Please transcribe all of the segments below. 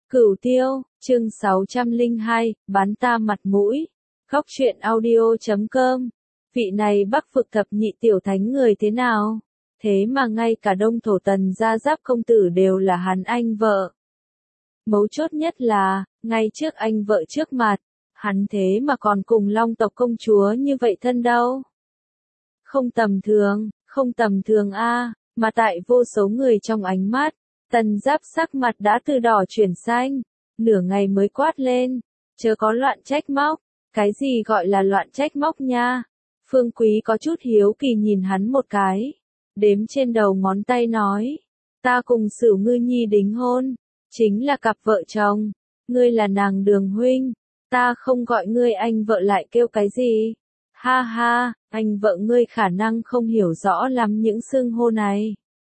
Cửu Tiêu, chương 602, bán ta mặt mũi. Góc truyện audio.com. Vị này Bắc vực thập nhị tiểu thánh người thế nào? Thế mà ngay cả Đông Thổ Tần gia Giáp công tử đều là hắn anh vợ. Mấu chốt nhất là, ngay trước anh vợ trước mặt, hắn thế mà còn cùng Long tộc công chúa như vậy thân đâu. Không tầm thường a, mà tại vô số người trong ánh mắt, Tần Giáp sắc mặt đã từ đỏ chuyển xanh, nửa ngày mới quát lên, chớ có loạn trách móc, cái gì gọi là loạn trách móc nha. Phương Quý có chút hiếu kỳ nhìn hắn một cái, đếm trên đầu ngón tay nói, ta cùng Sửu Ngư Nhi đính hôn, chính là cặp vợ chồng, ngươi là nàng Đường huynh, ta không gọi ngươi anh vợ lại kêu cái gì? Ha ha, anh vợ ngươi khả năng không hiểu rõ lắm những xưng hô này.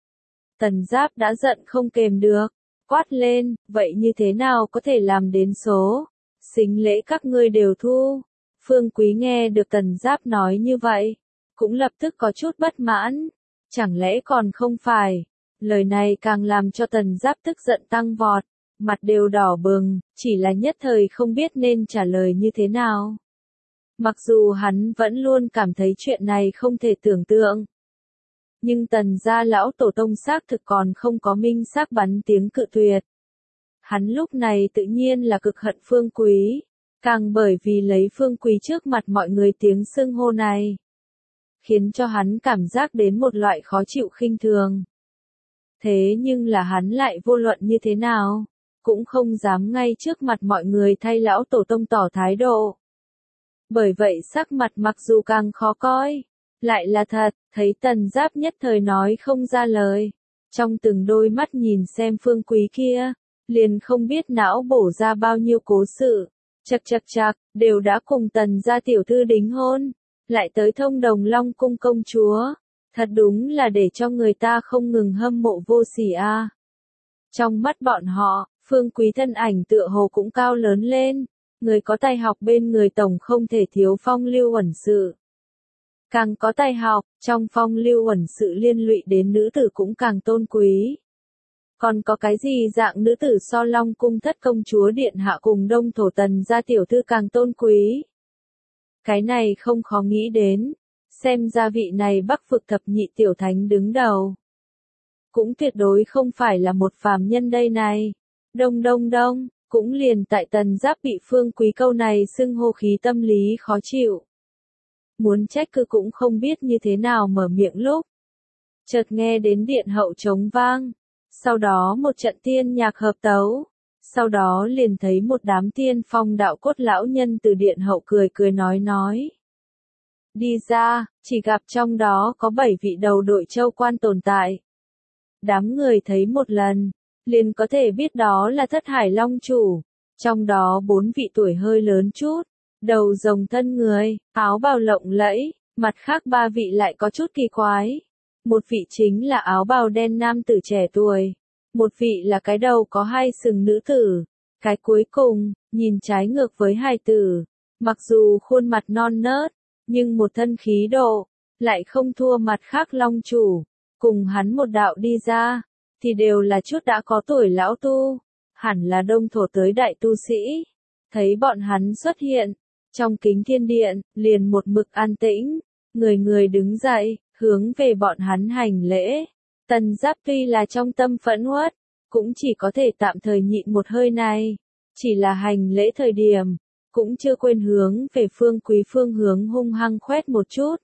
Tần Giáp đã giận không kềm được, quát lên, vậy như thế nào có thể làm đến số? Sính lễ các ngươi đều thu. Phương Quý nghe được Tần Giáp nói như vậy, cũng lập tức có chút bất mãn. Chẳng lẽ còn không phải? Lời này càng làm cho Tần Giáp tức giận tăng vọt, mặt đều đỏ bừng, chỉ là nhất thời không biết nên trả lời như thế nào. Mặc dù hắn vẫn luôn cảm thấy chuyện này không thể tưởng tượng. Nhưng Tần gia lão tổ tông xác thực còn không có minh xác bắn tiếng cự tuyệt. Hắn lúc này tự nhiên là cực hận Phương Quý, càng bởi vì lấy Phương Quý trước mặt mọi người tiếng xưng hô này, khiến cho hắn cảm giác đến một loại khó chịu khinh thường. Thế nhưng là hắn lại vô luận như thế nào, cũng không dám ngay trước mặt mọi người thay lão tổ tông tỏ thái độ. Bởi vậy sắc mặt mặc dù càng khó coi, lại là thật, thấy Tần Giáp nhất thời nói không ra lời. Trong từng đôi mắt nhìn xem Phương Quý kia, liền không biết não bổ ra bao nhiêu cố sự. Chậc, đều đã cùng Tần gia tiểu thư đính hôn, lại tới thông đồng Long cung công chúa. Thật đúng là để cho người ta không ngừng hâm mộ vô sỉ a. Trong mắt bọn họ, Phương Quý thân ảnh tựa hồ cũng cao lớn lên. Người có tài học bên người tổng không thể thiếu phong lưu uẩn sự. Càng có tài học, trong phong lưu uẩn sự liên lụy đến nữ tử cũng càng tôn quý. Còn có cái gì dạng nữ tử so Long cung thất công chúa điện hạ cùng Đông Thổ Tần gia tiểu thư càng tôn quý? Cái này không khó nghĩ đến, xem ra vị này Bắc vực thập nhị tiểu thánh đứng đầu. Cũng tuyệt đối không phải là một phàm nhân đây này. Đông, cũng liền tại Tần Giáp bị Phương Quý câu này xưng hô khí tâm lý khó chịu. Muốn trách cứ cũng không biết như thế nào mở miệng lúc. Chợt nghe đến điện hậu trống vang, sau đó một trận tiên nhạc hợp tấu, sau đó liền thấy một đám tiên phong đạo cốt lão nhân từ điện hậu cười nói. Đi ra, chỉ gặp trong đó có 7 vị đầu đội châu quan tồn tại. Đám người thấy một lần, liền có thể biết đó là Thất Hải Long chủ, trong đó 4 vị tuổi hơi lớn chút, đầu rồng thân người, áo bào lộng lẫy, mặt khác 3 vị lại có chút kỳ quái. Một vị chính là áo bào đen nam tử trẻ tuổi, một vị là cái đầu có 2 sừng nữ tử, cái cuối cùng, nhìn trái ngược với hài tử, mặc dù khuôn mặt non nớt, nhưng một thân khí độ, lại không thua mặt khác Long chủ, cùng hắn một đạo đi ra, thì đều là chút đã có tuổi lão tu, hẳn là Đông Thổ tới đại tu sĩ. Thấy bọn hắn xuất hiện, trong kính thiên điện, liền một mực an tĩnh, người đứng dậy, hướng về bọn hắn hành lễ. Tần Giáp tuy là trong tâm phẫn uất, cũng chỉ có thể tạm thời nhịn một hơi này, chỉ là hành lễ thời điểm, cũng chưa quên hướng về Phương Quý phương hướng hung hăng khoét một chút.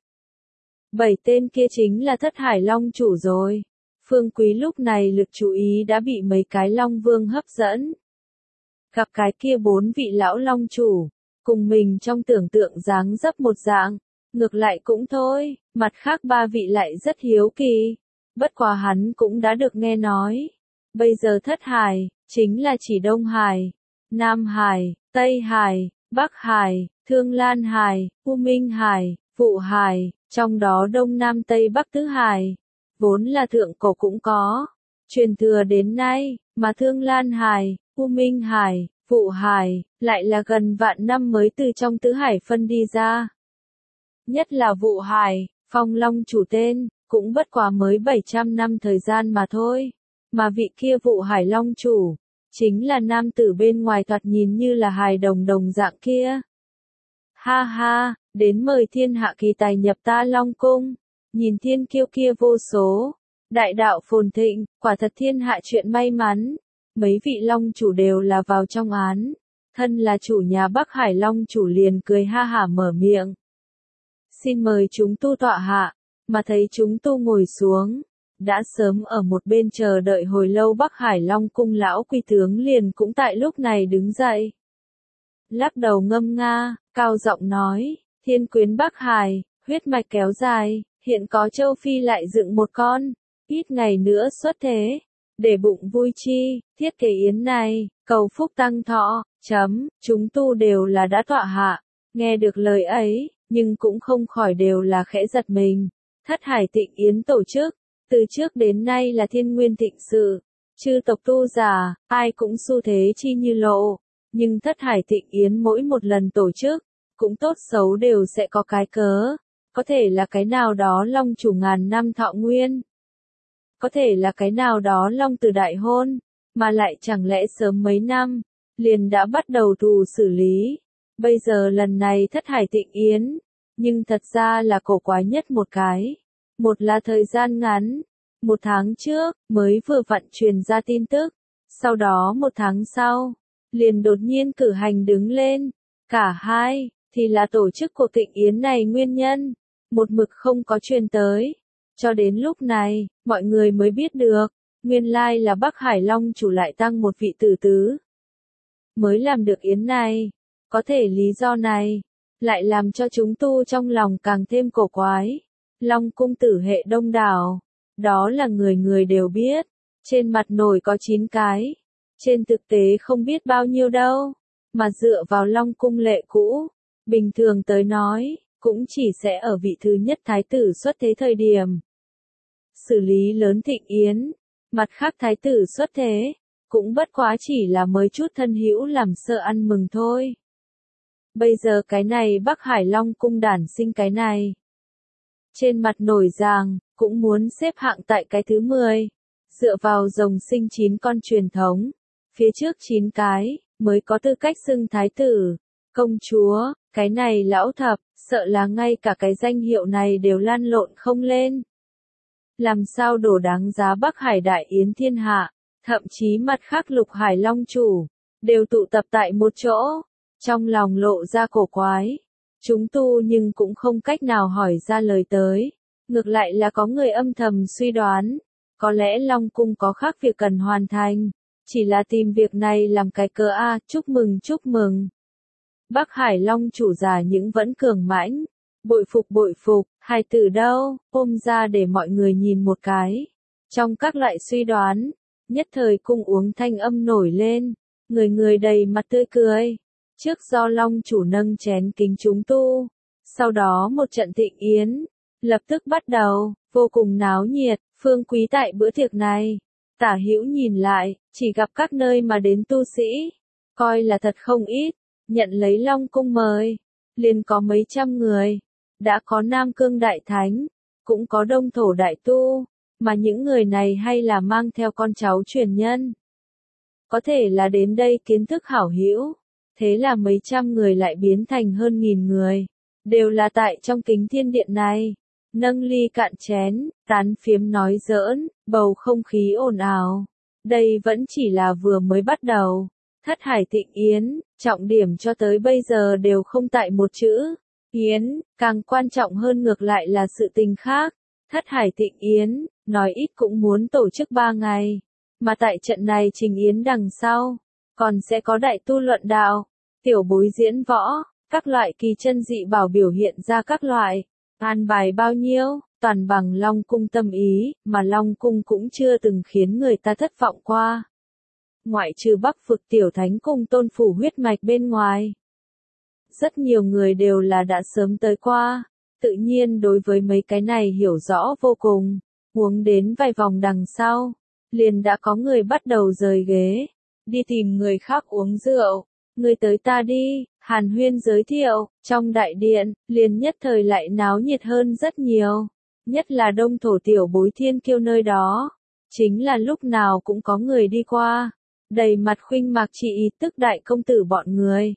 7 tên kia chính là Thất Hải Long chủ rồi. Phương Quý lúc này lực chú ý đã bị mấy cái Long Vương hấp dẫn. Gặp cái kia 4 vị lão Long chủ, cùng mình trong tưởng tượng dáng dấp một dạng, ngược lại cũng thôi, mặt khác 3 vị lại rất hiếu kỳ. Bất quá hắn cũng đã được nghe nói. Bây giờ Thất Hải, chính là chỉ Đông Hải, Nam Hải, Tây Hải, Bắc Hải, Thương Lan Hải, U Minh Hải, Vụ Hải, trong đó Đông Nam Tây Bắc tứ hải. Vốn là thượng cổ cũng có, truyền thừa đến nay, mà Thương Lan Hải, U Minh Hải, Vụ Hải, lại là gần vạn năm mới từ trong tứ hải phân đi ra. Nhất là Vụ Hải, Phong Long chủ tên, cũng bất quá mới 700 năm thời gian mà thôi, mà vị kia Vụ Hải Long chủ, Chính là nam tử bên ngoài thoạt nhìn như là hài đồng đồng dạng kia. Ha ha, đến mời thiên hạ kỳ tài nhập ta Long Cung, nhìn thiên kiêu kia vô số, đại đạo phồn thịnh, quả thật thiên hạ chuyện may mắn, mấy vị Long chủ đều là vào trong án, thân là chủ nhà Bắc Hải Long chủ liền cười ha hả mở miệng. Xin mời chúng tu tọa hạ, mà thấy chúng tu ngồi xuống, đã sớm ở một bên chờ đợi hồi lâu Bắc Hải Long cung lão quy tướng liền cũng tại lúc này đứng dậy. Lắc đầu ngâm nga, cao giọng nói, thiên quyến Bắc Hải, huyết mạch kéo dài, hiện có châu Phi lại dựng một con, ít ngày nữa xuất thế, để bụng vui chi, thiết kế yến này, cầu phúc tăng thọ, chúng tu đều là đã tọa hạ, nghe được lời ấy, nhưng cũng không khỏi đều là khẽ giật mình. Thất Hải Tịnh Yến tổ chức, từ trước đến nay là thiên nguyên thịnh sự, chư tộc tu giả, ai cũng xu thế chi như lộ, nhưng Thất Hải Tịnh Yến mỗi một lần tổ chức, cũng tốt xấu đều sẽ có cái cớ, có thể là cái nào đó Long chủ ngàn năm thọ nguyên, có thể là cái nào đó Long tử đại hôn, mà lại chẳng lẽ sớm mấy năm, liền đã bắt đầu thù xử lý. Bây giờ lần này Thất Hải Tịnh Yến, nhưng thật ra là cổ quái nhất một cái. Một là thời gian ngắn, 1 tháng trước, mới vừa vặn truyền ra tin tức, sau đó 1 tháng sau, liền đột nhiên cử hành đứng lên. Cả hai, thì là tổ chức cuộc Tịnh Yến này nguyên nhân, một mực không có truyền tới. Cho đến lúc này, mọi người mới biết được, nguyên lai là Bắc Hải Long chủ lại tăng một vị tử tứ. Mới làm được Yến này, có thể lý do này, lại làm cho chúng tu trong lòng càng thêm cổ quái. Long cung tử hệ đông đảo, đó là người người đều biết, trên mặt nổi có 9 cái, trên thực tế không biết bao nhiêu đâu, mà dựa vào Long cung lệ cũ, bình thường tới nói, cũng chỉ sẽ ở vị thứ nhất thái tử xuất thế thời điểm xử lý lớn thịnh yến, mặt khác thái tử xuất thế, cũng bất quá chỉ là mới chút thân hữu làm sợ ăn mừng thôi. Bây giờ cái này Bắc Hải Long cung đản sinh cái này, trên mặt nổi ràng, cũng muốn xếp hạng tại cái thứ 10, dựa vào rồng sinh 9 con truyền thống, phía trước 9 cái, mới có tư cách xưng thái tử, công chúa, cái này lão thập, sợ là ngay cả cái danh hiệu này đều lan lộn không lên. Làm sao đổ đáng giá Bắc Hải Đại Yến thiên hạ, thậm chí mặt khác Lục Hải Long chủ, đều tụ tập tại một chỗ, trong lòng lộ ra cổ quái. Chúng tu nhưng cũng không cách nào hỏi ra lời tới, ngược lại là có người âm thầm suy đoán, có lẽ Long cung có khác việc cần hoàn thành, chỉ là tìm việc này làm cái cớ chúc mừng. Bắc Hải Long chủ già những vẫn cường mãnh, bội phục, hài tử đâu, ôm ra để mọi người nhìn một cái. Trong các loại suy đoán, nhất thời cung uống thanh âm nổi lên, người đầy mặt tươi cười. Trước do Long chủ nâng chén kính chúng tu, sau đó một trận thịnh yến, lập tức bắt đầu, vô cùng náo nhiệt, phương quý tại bữa tiệc này. Tả hữu nhìn lại, chỉ gặp các nơi mà đến tu sĩ, coi là thật không ít, nhận lấy Long cung mời, liền có mấy trăm người, đã có Nam Cương Đại Thánh, cũng có Đông Thổ Đại Tu, mà những người này hay là mang theo con cháu truyền nhân. Có thể là đến đây kiến thức hảo hữu. Thế là mấy trăm người lại biến thành hơn 1000 người, đều là tại trong Kính Thiên Điện này, nâng ly cạn chén, tán phiếm nói giỡn, bầu không khí ồn ào. Đây vẫn chỉ là vừa mới bắt đầu. Thất Hải Tịnh Yến, trọng điểm cho tới bây giờ đều không tại một chữ Yến, càng quan trọng hơn ngược lại là sự tình khác. Thất Hải Tịnh Yến, nói ít cũng muốn tổ chức 3 ngày, mà tại trận này trình yến đằng sau, còn sẽ có đại tu luận đạo, tiểu bối diễn võ, các loại kỳ chân dị bảo biểu hiện ra các loại, an bài bao nhiêu, toàn bằng Long cung tâm ý, mà Long cung cũng chưa từng khiến người ta thất vọng qua. Ngoại trừ Bắc vực tiểu thánh cung tôn phủ huyết mạch bên ngoài, rất nhiều người đều là đã sớm tới qua, tự nhiên đối với mấy cái này hiểu rõ vô cùng, uống đến vài vòng đằng sau, liền đã có người bắt đầu rời ghế, đi tìm người khác uống rượu, người tới ta đi, hàn huyên giới thiệu, trong đại điện, liền nhất thời lại náo nhiệt hơn rất nhiều, nhất là Đông Thổ tiểu bối thiên kiêu nơi đó, chính là lúc nào cũng có người đi qua, đầy mặt khuynh mạc chi ý, tức đại công tử bọn người.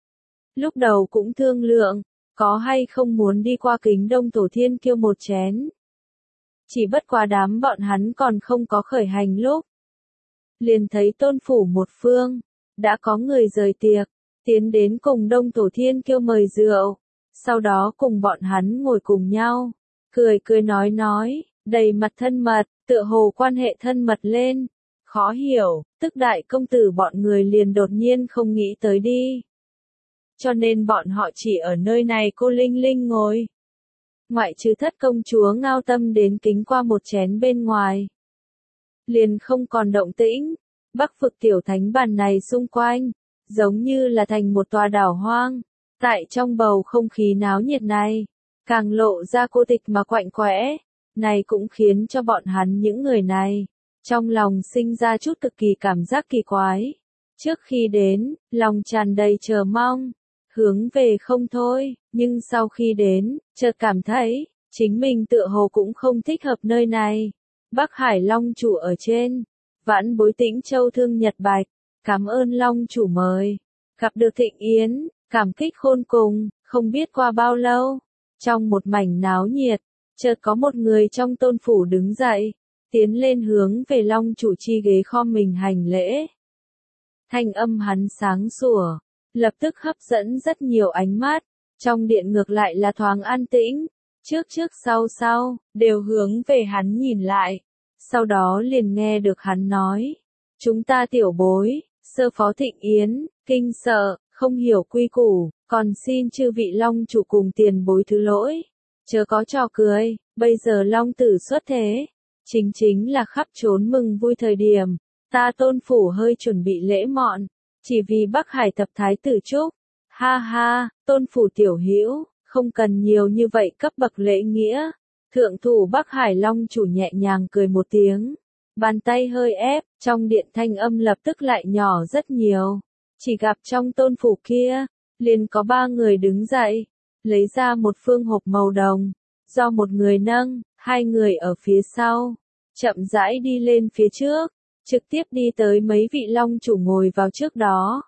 Lúc đầu cũng thương lượng, có hay không muốn đi qua Kính Đông Tổ Thiên Kiêu một chén. Chỉ bất quá đám bọn hắn còn không có khởi hành lúc. Liền thấy Tôn phủ một phương, đã có người rời tiệc, tiến đến cùng Đông Tổ Thiên Kiêu mời rượu, sau đó cùng bọn hắn ngồi cùng nhau, cười cười nói, đầy mặt thân mật, tựa hồ quan hệ thân mật lên. Khó hiểu, tức đại công tử bọn người liền đột nhiên không nghĩ tới đi. Cho nên bọn họ chỉ ở nơi này cô Linh Linh ngồi. Ngoại trừ Thất công chúa ngao tâm đến kính qua một chén bên ngoài. Liền không còn động tĩnh, Bắc vực tiểu thánh bàn này xung quanh, giống như là thành một tòa đảo hoang. Tại trong bầu không khí náo nhiệt này, càng lộ ra cô tịch mà quạnh quẽ, này cũng khiến cho bọn hắn những người này, trong lòng sinh ra chút cực kỳ cảm giác kỳ quái. Trước khi đến, lòng tràn đầy chờ mong, hướng về không thôi, nhưng sau khi đến, chợt cảm thấy, chính mình tựa hồ cũng không thích hợp nơi này. Bắc Hải Long chủ ở trên, vãn bối Tĩnh Châu Thương Nhật Bạch, cảm ơn Long chủ mời, gặp được Thịnh Yến, cảm kích khôn cùng, không biết qua bao lâu, trong một mảnh náo nhiệt, chợt có một người trong Tôn phủ đứng dậy, tiến lên hướng về Long chủ chi ghế khom mình hành lễ. Thanh âm hắn sáng sủa, lập tức hấp dẫn rất nhiều ánh mắt, trong điện ngược lại là thoáng an tĩnh, trước sau, đều hướng về hắn nhìn lại, sau đó liền nghe được hắn nói, chúng ta tiểu bối, sơ phó Thịnh Yến, kinh sợ, không hiểu quy củ, còn xin chư vị Long chủ cùng tiền bối thứ lỗi, chớ có trò cười, bây giờ Long tử xuất thế, chính là khắp trốn mừng vui thời điểm, ta Tôn phủ hơi chuẩn bị lễ mọn, chỉ vì Bắc Hải thập thái tử chúc, ha ha, Tôn phủ tiểu hữu, không cần nhiều như vậy cấp bậc lễ nghĩa. Thượng thủ Bắc Hải Long chủ nhẹ nhàng cười một tiếng, bàn tay hơi ép, trong điện thanh âm lập tức lại nhỏ rất nhiều. Chỉ gặp trong Tôn phủ kia, liền có 3 người đứng dậy, lấy ra một phương hộp màu đồng, do một người nâng, 2 người ở phía sau, chậm rãi đi lên phía trước, trực tiếp đi tới mấy vị Long chủ ngồi vào trước đó.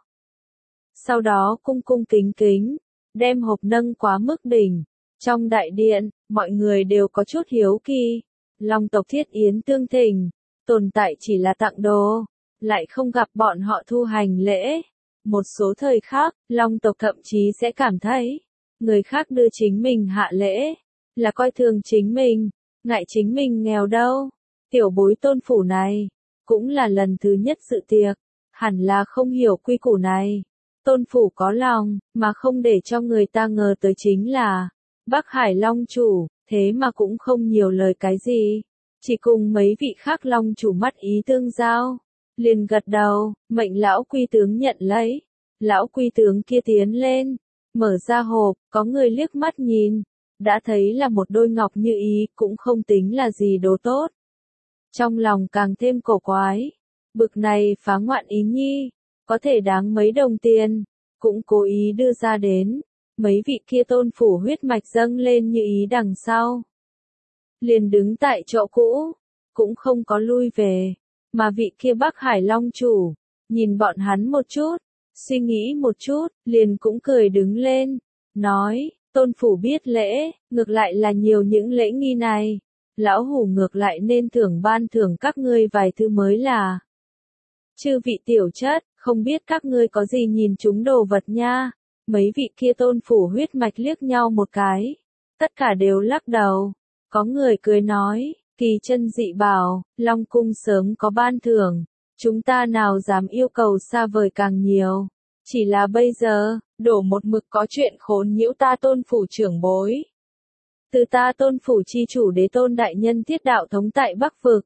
Sau đó cung kính, đem hộp nâng quá mức đỉnh. Trong đại điện, mọi người đều có chút hiếu kỳ. Long tộc Thiết Yến tương thỉnh, tồn tại chỉ là tặng đồ, lại không gặp bọn họ thu hành lễ. Một số thời khác, Long tộc thậm chí sẽ cảm thấy, người khác đưa chính mình hạ lễ, là coi thường chính mình, ngại chính mình nghèo đâu. Tiểu bối Tôn phủ này, cũng là lần thứ nhất dự tiệc, hẳn là không hiểu quy củ này. Tôn phủ có lòng, mà không để cho người ta ngờ tới chính là Bắc Hải Long chủ, thế mà cũng không nhiều lời cái gì, chỉ cùng mấy vị khác Long chủ mắt ý tương giao, liền gật đầu, mệnh lão quy tướng nhận lấy. Lão quy tướng kia tiến lên, mở ra hộp, có người liếc mắt nhìn, đã thấy là một đôi ngọc như ý, cũng không tính là gì đồ tốt. Trong lòng càng thêm cổ quái, bực này phá ngoạn ý nhi, có thể đáng mấy đồng tiền, cũng cố ý đưa ra đến. Mấy vị kia Tôn phủ huyết mạch dâng lên như ý đằng sau. Liền đứng tại chỗ cũ, cũng không có lui về, mà vị kia Bắc Hải Long chủ, nhìn bọn hắn một chút, suy nghĩ một chút, liền cũng cười đứng lên, nói, Tôn phủ biết lễ, ngược lại là nhiều những lễ nghi này, lão hủ ngược lại nên ban thưởng các ngươi vài thứ mới là. Chư vị tiểu chất, không biết các ngươi có gì nhìn chúng đồ vật nha. Mấy vị kia Tôn phủ huyết mạch liếc nhau một cái, tất cả đều lắc đầu. Có người cười nói, kỳ chân dị bảo, Long cung sớm có ban thưởng, chúng ta nào dám yêu cầu xa vời càng nhiều. Chỉ là bây giờ, đổ một mực có chuyện khốn nhiễu ta Tôn phủ trưởng bối. Từ ta Tôn phủ chi chủ đế Tôn đại nhân thiết đạo thống tại Bắc vực.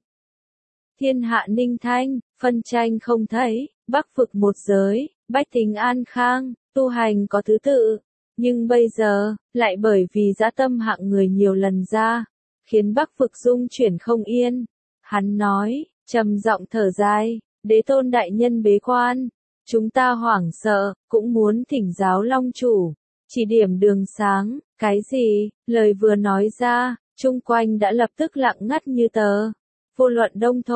Thiên hạ ninh thanh, phân tranh không thấy, Bắc vực một giới, bách tính an khang, tu hành có thứ tự. Nhưng bây giờ, lại bởi vì dã tâm hạng người nhiều lần ra, khiến Bắc vực dung chuyển không yên. Hắn nói, trầm giọng thở dài, đế Tôn đại nhân bế quan, chúng ta hoảng sợ, cũng muốn thỉnh giáo Long chủ, chỉ điểm đường sáng. Cái gì? Lời vừa nói ra, chung quanh đã lập tức lặng ngắt như tờ. Vô luận Đông thổ,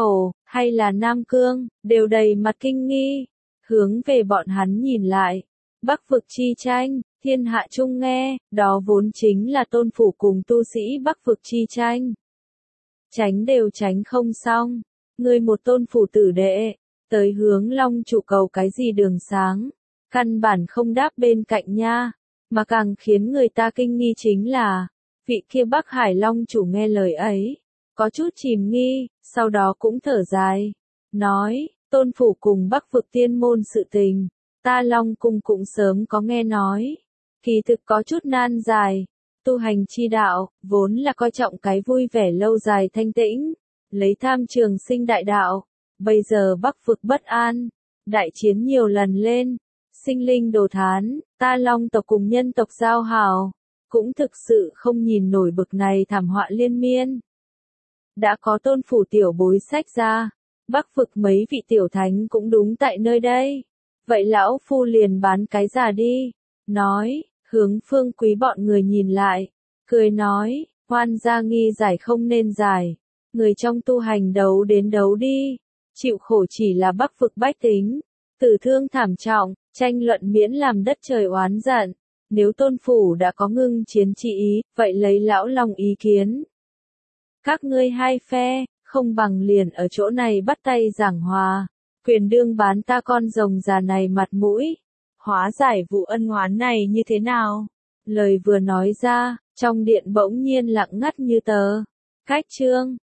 hay là Nam Cương, đều đầy mặt kinh nghi, hướng về bọn hắn nhìn lại. Bắc vực chi tranh, thiên hạ chung nghe, đó vốn chính là Tôn Phủ cùng tu sĩ Bắc vực chi tranh. Tránh đều tránh không xong, ngươi một Tôn Phủ tử đệ, tới hướng Long chủ cầu cái gì đường sáng, căn bản không đáp bên cạnh nha, mà càng khiến người ta kinh nghi chính là, vị kia Bắc Hải Long chủ nghe lời ấy, có chút chìm nghi, sau đó cũng thở dài, nói, Tôn Phủ cùng Bắc vực tiên môn sự tình, ta Long cung cũng sớm có nghe nói, kỳ thực có chút nan dài, tu hành chi đạo, vốn là coi trọng cái vui vẻ lâu dài thanh tĩnh, lấy tham trường sinh đại đạo, bây giờ Bắc vực bất an, đại chiến nhiều lần lên, sinh linh đồ thán, ta Long tộc cùng nhân tộc giao hảo, cũng thực sự không nhìn nổi bực này thảm họa liên miên. Đã có Tôn Phủ tiểu bối sách ra, Bắc vực mấy vị tiểu thánh cũng đúng tại nơi đây. Vậy lão phu liền bán cái giả đi, nói, hướng Phương Quý bọn người nhìn lại, cười nói, oan gia nghi giải không nên giải, người trong tu hành đấu đến đấu đi, chịu khổ chỉ là Bắc vực bách tính, tử thương thảm trọng, tranh luận miễn làm đất trời oán giận, nếu Tôn Phủ đã có ngưng chiến chi ý, vậy lấy lão Long ý kiến. Các ngươi hai phe, không bằng liền ở chỗ này bắt tay giảng hòa, quyền đương bán ta con rồng già này mặt mũi, hóa giải vụ ân oán này như thế nào? Lời vừa nói ra, trong điện bỗng nhiên lặng ngắt như tờ. Cách chương